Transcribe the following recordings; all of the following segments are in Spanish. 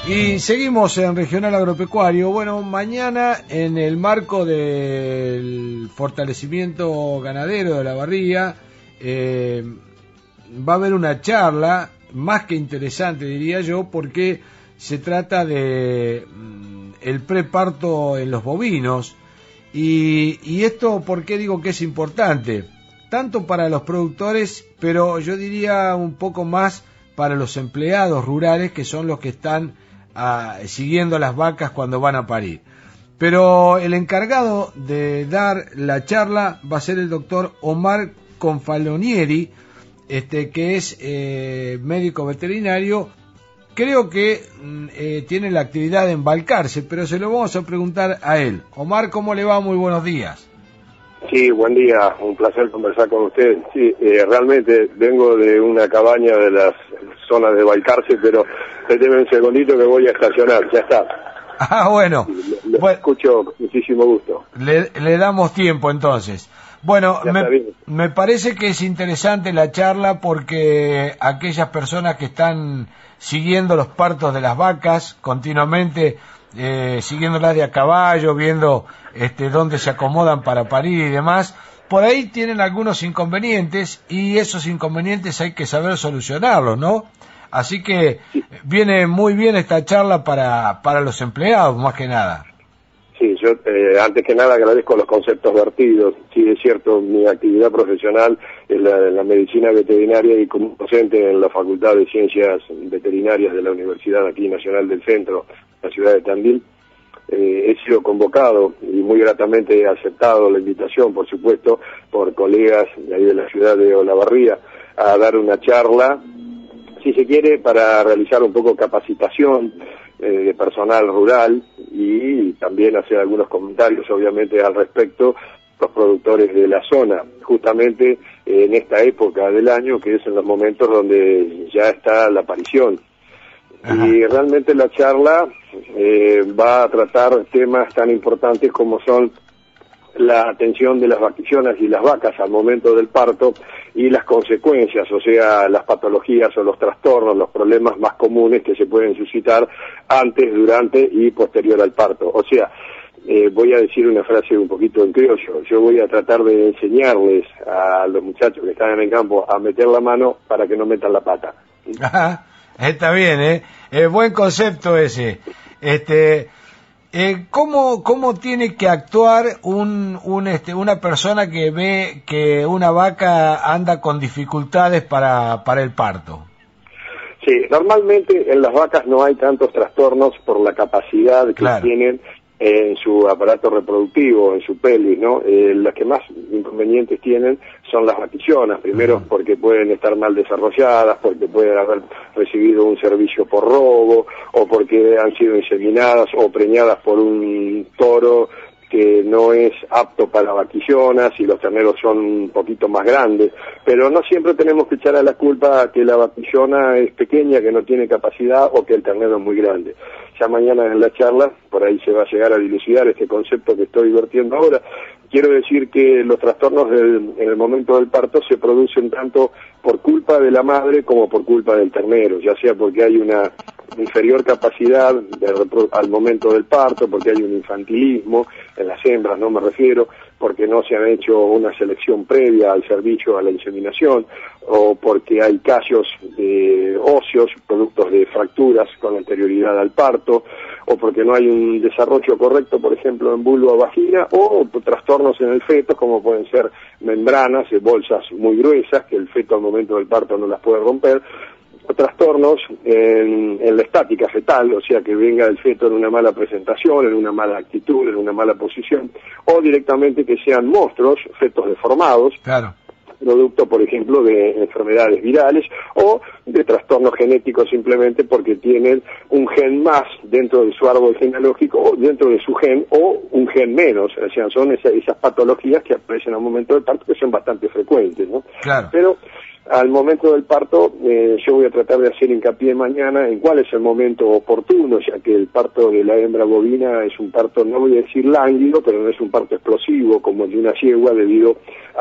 Y seguimos en Regional Agropecuario. Bueno, mañana en el marco del fortalecimiento ganadero de la barría va a haber una charla más que interesante, diría yo, porque se trata de el preparto en los bovinos. Y esto, ¿por qué digo que es importante? Tanto para los productores, pero yo diría un poco más para los empleados rurales, que son los que están siguiendo las vacas cuando van a parir. Pero el encargado de dar la charla va a ser el doctor Omar Confalonieri, que es médico veterinario. Creo que tiene la actividad de embalcarse, pero se lo vamos a preguntar a él. Omar, ¿cómo le va? Muy buenos días. Sí, buen día, un placer conversar con usted. Sí, realmente vengo de una cabaña de las zonas de Balcarce, pero déjeme un segundito que voy a estacionar, ya está. Ah, bueno. Lo escucho con muchísimo gusto. Le damos tiempo entonces. Bueno, me parece que es interesante la charla porque aquellas personas que están siguiendo los partos de las vacas continuamente, siguiéndolas de a caballo, viendo dónde se acomodan para parir y demás, por ahí tienen algunos inconvenientes y esos inconvenientes hay que saber solucionarlos, ¿no? Así que viene muy bien esta charla para los empleados, más que nada. Sí, yo antes que nada agradezco los conceptos vertidos. Sí, es cierto, mi actividad profesional es la medicina veterinaria y como docente en la Facultad de Ciencias Veterinarias de la Universidad aquí Nacional del Centro, la ciudad de Tandil. He sido convocado y muy gratamente he aceptado la invitación, por supuesto, por colegas de ahí de la ciudad de Olavarría a dar una charla, si se quiere, para realizar un poco capacitación de personal rural y también hacer algunos comentarios, obviamente, al respecto, los productores de la zona, justamente en esta época del año, que es en los momentos donde ya está la parición. Ajá. Y realmente la charla va a tratar temas tan importantes como son la atención de las vaquicionas y las vacas al momento del parto y las consecuencias, o sea, las patologías o los trastornos, los problemas más comunes que se pueden suscitar antes, durante y posterior al parto. O sea, voy a decir una frase un poquito en criollo, yo voy a tratar de enseñarles a los muchachos que están en el campo a meter la mano para que no metan la pata. Ajá, está bien, buen concepto ese. ¿Cómo tiene que actuar una persona que ve que una vaca anda con dificultades para el parto? Sí, normalmente en las vacas no hay tantos trastornos por la capacidad que tienen en su aparato reproductivo, en su pelvis, ¿no? Las que más inconvenientes tienen son las vaquicionas, primero porque pueden estar mal desarrolladas, porque pueden haber recibido un servicio por robo, o porque han sido inseminadas o preñadas por un toro que no es apto para vaquicionas y los terneros son un poquito más grandes, pero no siempre tenemos que echar a la culpa a que la vaquillona es pequeña, que no tiene capacidad o que el ternero es muy grande. Ya mañana en la charla, por ahí se va a llegar a dilucidar este concepto que estoy vertiendo ahora. Quiero decir que los trastornos en el momento del parto se producen tanto por culpa de la madre como por culpa del ternero, ya sea porque hay una inferior capacidad al momento del parto, porque hay un infantilismo en las hembras, no me refiero, porque no se han hecho una selección previa al servicio a la inseminación, o porque hay callos óseos, productos de fracturas con anterioridad al parto, o porque no hay un desarrollo correcto, por ejemplo, en vulva o vagina, o trastornos en el feto, como pueden ser membranas, bolsas muy gruesas, que el feto al momento del parto no las puede romper, o trastornos en la estática fetal, o sea, que venga el feto en una mala presentación, en una mala actitud, en una mala posición, o directamente que sean monstruos, fetos deformados, producto, por ejemplo, de enfermedades virales o de trastornos genéticos simplemente porque tienen un gen más dentro de su árbol genealógico o dentro de su gen o un gen menos, o sea, son esas patologías que aparecen al momento del parto que son bastante frecuentes, ¿no? Claro. Pero al momento del parto, yo voy a tratar de hacer hincapié mañana en cuál es el momento oportuno, ya que el parto de la hembra bovina es un parto, no voy a decir lánguido, pero no es un parto explosivo como el de una yegua debido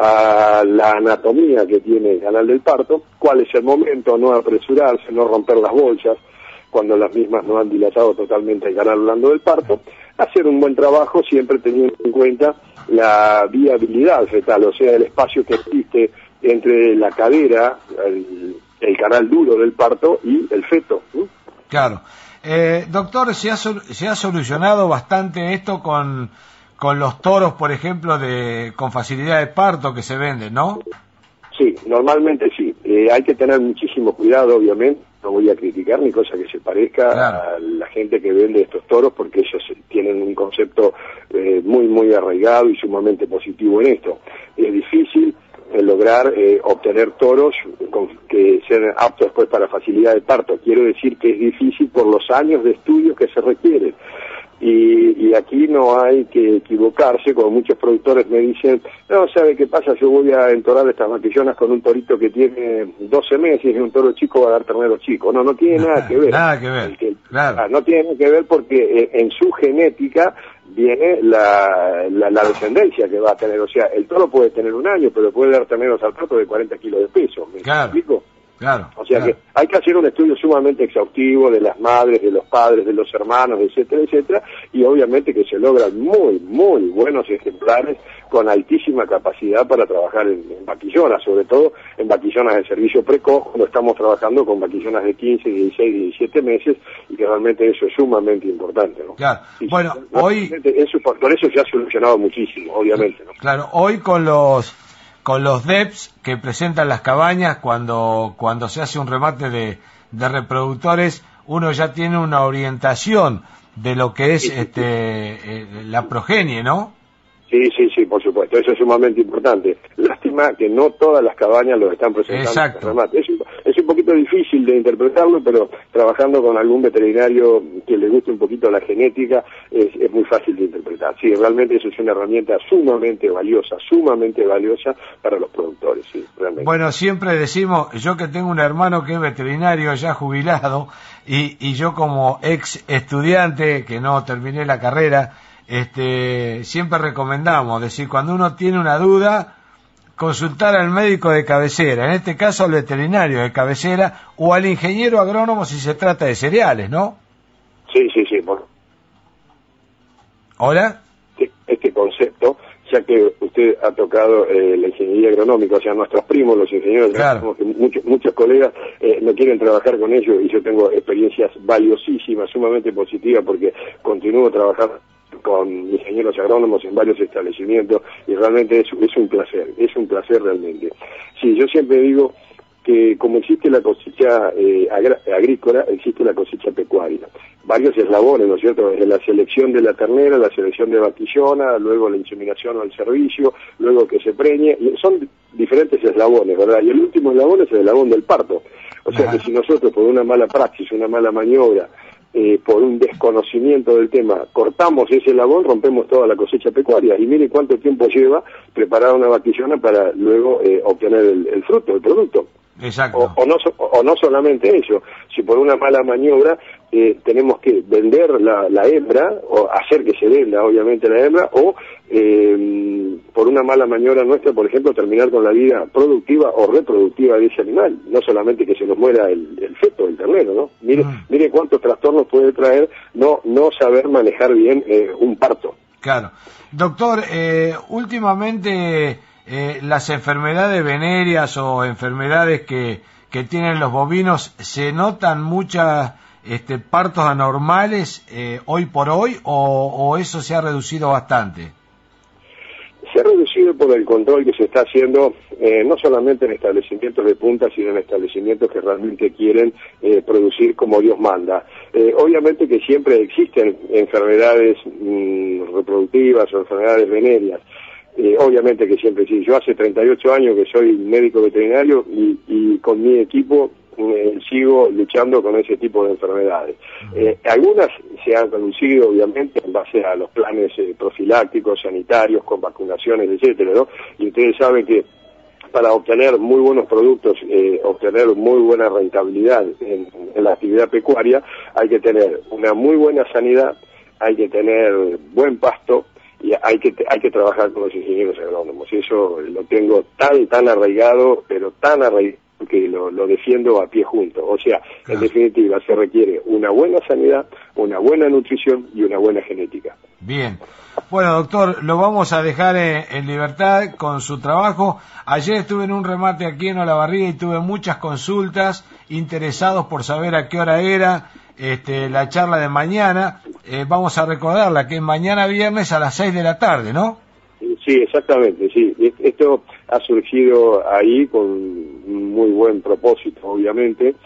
a la anatomía que tiene el canal del parto. Cuál es el momento, no apresurarse, no romper las bolsas. cuando las mismas no han dilatado totalmente el canal blando del parto, hacer un buen trabajo siempre teniendo en cuenta la viabilidad fetal, o sea, el espacio que existe entre la cadera, el canal duro del parto y el feto. Claro. Doctor, se ha solucionado bastante esto con los toros, por ejemplo, con facilidad de parto que se venden, ¿no? Sí, normalmente sí. Hay que tener muchísimo cuidado, obviamente. No voy a criticar ni cosa que se parezca a la gente que vende estos toros, porque ellos tienen un concepto muy arraigado y sumamente positivo en esto. Es difícil lograr obtener toros que sean aptos después para facilidad de parto. Quiero decir que es difícil por los años de estudio que se requieren. Y aquí no hay que equivocarse, como muchos productores me dicen, no, ¿sabe qué pasa? Yo voy a entorar estas vaquillonas con un torito que tiene 12 meses y un toro chico va a dar ternero chico. No tiene nada que ver. Nada que ver, claro. No tiene nada que ver porque en su genética viene la descendencia que va a tener. O sea, el toro puede tener un año, pero puede dar terneros al parto de 40 kilos de peso. ¿Me explico? Claro. O sea que hay que hacer un estudio sumamente exhaustivo de las madres, de los padres, de los hermanos, etcétera, etcétera, y obviamente que se logran muy buenos ejemplares con altísima capacidad para trabajar en vaquillonas, sobre todo en vaquillonas de servicio precoz, cuando estamos trabajando con vaquillonas de 15, 16, 17 meses, y que realmente eso es sumamente importante, ¿no? Claro. Y bueno, hoy... Con eso se ha solucionado muchísimo, obviamente, ¿no? Claro, hoy con los DEPs que presentan las cabañas, cuando se hace un remate de reproductores, uno ya tiene una orientación de lo que es la progenie, ¿no? Sí, por supuesto, eso es sumamente importante. Lástima que no todas las cabañas lo están presentando. Exacto. En remate. Es un poquito difícil de interpretarlo, pero trabajando con algún veterinario que le guste un poquito la genética, es muy fácil de interpretar. Sí, realmente eso es una herramienta sumamente valiosa para los productores, sí, realmente. Bueno, siempre decimos, yo que tengo un hermano que es veterinario ya jubilado, y yo como ex estudiante que no terminé la carrera, siempre recomendamos, decir, cuando uno tiene una duda, consultar al médico de cabecera, en este caso al veterinario de cabecera, o al ingeniero agrónomo si se trata de cereales, ¿no? Sí. ¿Hola? Este concepto, ya que usted ha tocado la ingeniería agronómica, o sea, nuestros primos, los ingenieros agrónomos, que muchos colegas no quieren trabajar con ellos, y yo tengo experiencias valiosísimas, sumamente positivas, porque continúo trabajando con ingenieros agrónomos en varios establecimientos, y realmente es un placer realmente. Sí, yo siempre digo que como existe la cosecha agrícola, existe la cosecha pecuaria. Varios eslabones, ¿no es cierto? Desde la selección de la ternera, la selección de vaquillona, luego la inseminación o el servicio, luego que se preñe, y son diferentes eslabones, ¿verdad? Y el último eslabón es el eslabón del parto. O sea que si nosotros por una mala praxis, una mala maniobra, por un desconocimiento del tema, cortamos ese eslabón, rompemos toda la cosecha pecuaria. Y mire cuánto tiempo lleva preparar una vaquillona para luego obtener el fruto, el producto. Exacto. O no solamente eso, si por una mala maniobra tenemos que vender la hembra, o hacer que se venda obviamente la hembra, o por una mala maniobra nuestra, por ejemplo, terminar con la vida productiva o reproductiva de ese animal, no solamente que se nos muera el feto, el ternero, ¿no? Mire cuántos trastornos puede traer no saber manejar bien un parto. Claro. Doctor, últimamente las enfermedades venéreas o enfermedades que tienen los bovinos, ¿se notan muchas partos anormales hoy por hoy, o eso se ha reducido bastante? Se ha reducido por el control que se está haciendo, no solamente en establecimientos de punta, sino en establecimientos que realmente quieren producir como Dios manda. Obviamente que siempre existen enfermedades reproductivas o enfermedades venéreas. Obviamente que siempre sí. Yo hace 38 años que soy médico veterinario y con mi equipo sigo luchando con ese tipo de enfermedades. Algunas se han reducido, obviamente, en base a los planes profilácticos, sanitarios, con vacunaciones, etcétera, ¿no? Y ustedes saben que para obtener muy buenos productos, obtener muy buena rentabilidad en la actividad pecuaria, hay que tener una muy buena sanidad, hay que tener buen pasto, y hay que trabajar con los ingenieros agrónomos. Y eso lo tengo tan arraigado, pero tan arraigado, que lo defiendo a pie junto. O sea, claro. En definitiva, se requiere una buena sanidad, una buena nutrición y una buena genética. Bien. Bueno, doctor, lo vamos a dejar en libertad con su trabajo. Ayer estuve en un remate aquí en Olavarría y tuve muchas consultas, interesados por saber a qué hora era la charla de mañana. Vamos a recordarla, que es mañana viernes a las 6 de la tarde, ¿no? Sí, exactamente, sí. Esto ha surgido ahí con un muy buen propósito, obviamente,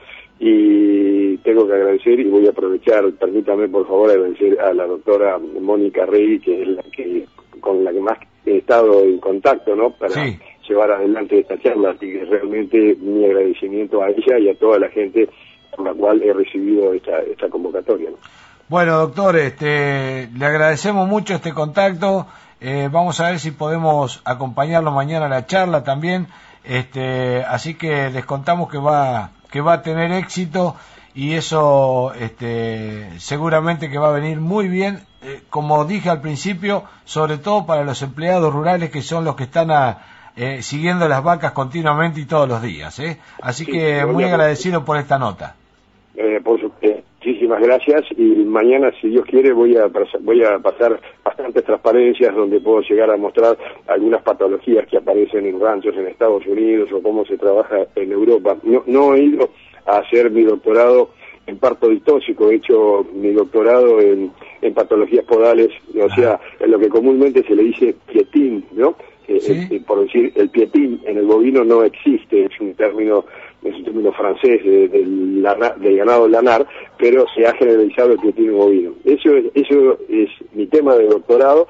y tengo que agradecer, y voy a aprovechar, permítame por favor agradecer a la doctora Mónica Rey, que es con la que más he estado en contacto, ¿no?, para sí. llevar adelante esta charla, así que realmente mi agradecimiento a ella y a toda la gente por la cual he recibido esta convocatoria, ¿no? Bueno, doctor, le agradecemos mucho este contacto. Vamos a ver si podemos acompañarlo mañana a la charla también. Así que les contamos que va a tener éxito, y eso seguramente que va a venir muy bien, como dije al principio, sobre todo para los empleados rurales, que son los que están siguiendo las vacas continuamente y todos los días. Así sí, que muy agradecido por esta nota. Por supuesto. Muchísimas gracias, y mañana, si Dios quiere, voy a pasar bastantes transparencias donde puedo llegar a mostrar algunas patologías que aparecen en ranchos en Estados Unidos o cómo se trabaja en Europa. No he ido a hacer mi doctorado en parto distóxico, he hecho mi doctorado en patologías podales, o sea, en lo que comúnmente se le dice pietín, ¿no? ¿Sí? Por decir, el pietín en el bovino no existe, es un término francés del ganado lanar, pero se ha generalizado el pietín bovino. Eso es mi tema de doctorado,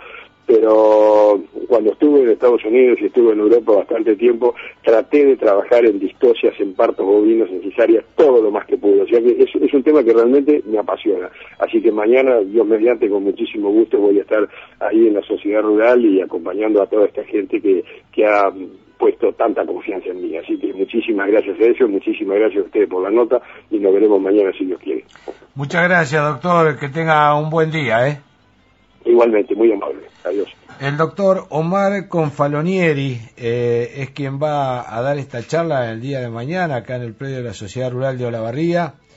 pero cuando estuve en Estados Unidos y estuve en Europa bastante tiempo, traté de trabajar en distocias, en partos bovinos, en cesáreas, todo lo más que pude. O sea que es un tema que realmente me apasiona. Así que mañana, Dios mediante, con muchísimo gusto voy a estar ahí en la sociedad rural y acompañando a toda esta gente que ha puesto tanta confianza en mí. Así que muchísimas gracias a ellos, muchísimas gracias a ustedes por la nota, y nos veremos mañana si Dios quiere. Muchas gracias, doctor, que tenga un buen día. Igualmente, muy amable. Adiós. El doctor Omar Confalonieri es quien va a dar esta charla el día de mañana acá en el predio de la Sociedad Rural de Olavarría.